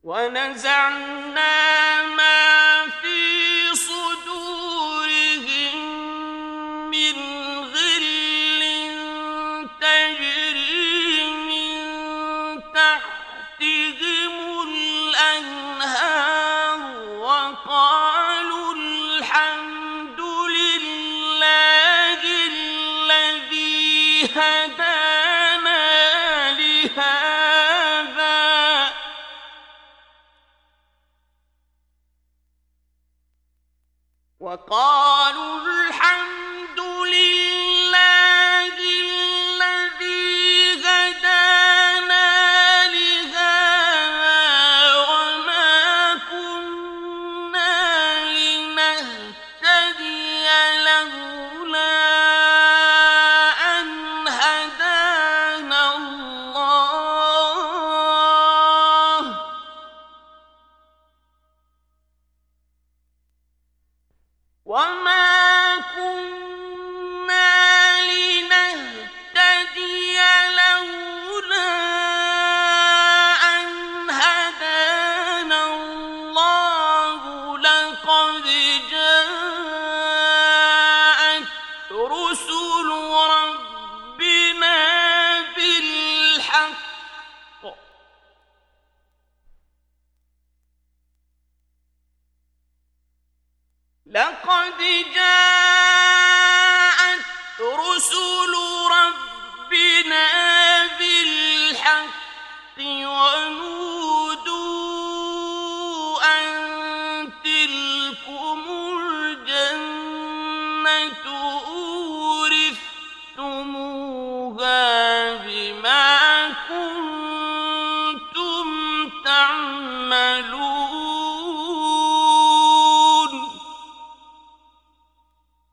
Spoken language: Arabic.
ونزعنا ما في صدورهم من غل تجري من تحتهم الأنهار وقالوا الحمد لله الذي هدانا لهذا وقالوا الحمد لله الذي هدانا لهذا وما كنا لنهتدي لولا أن هدانا الله وما كنا لنهتدي لولا أن هدانا الله لقد جاءت رسل ربنا بالحق لقد جاءت رسل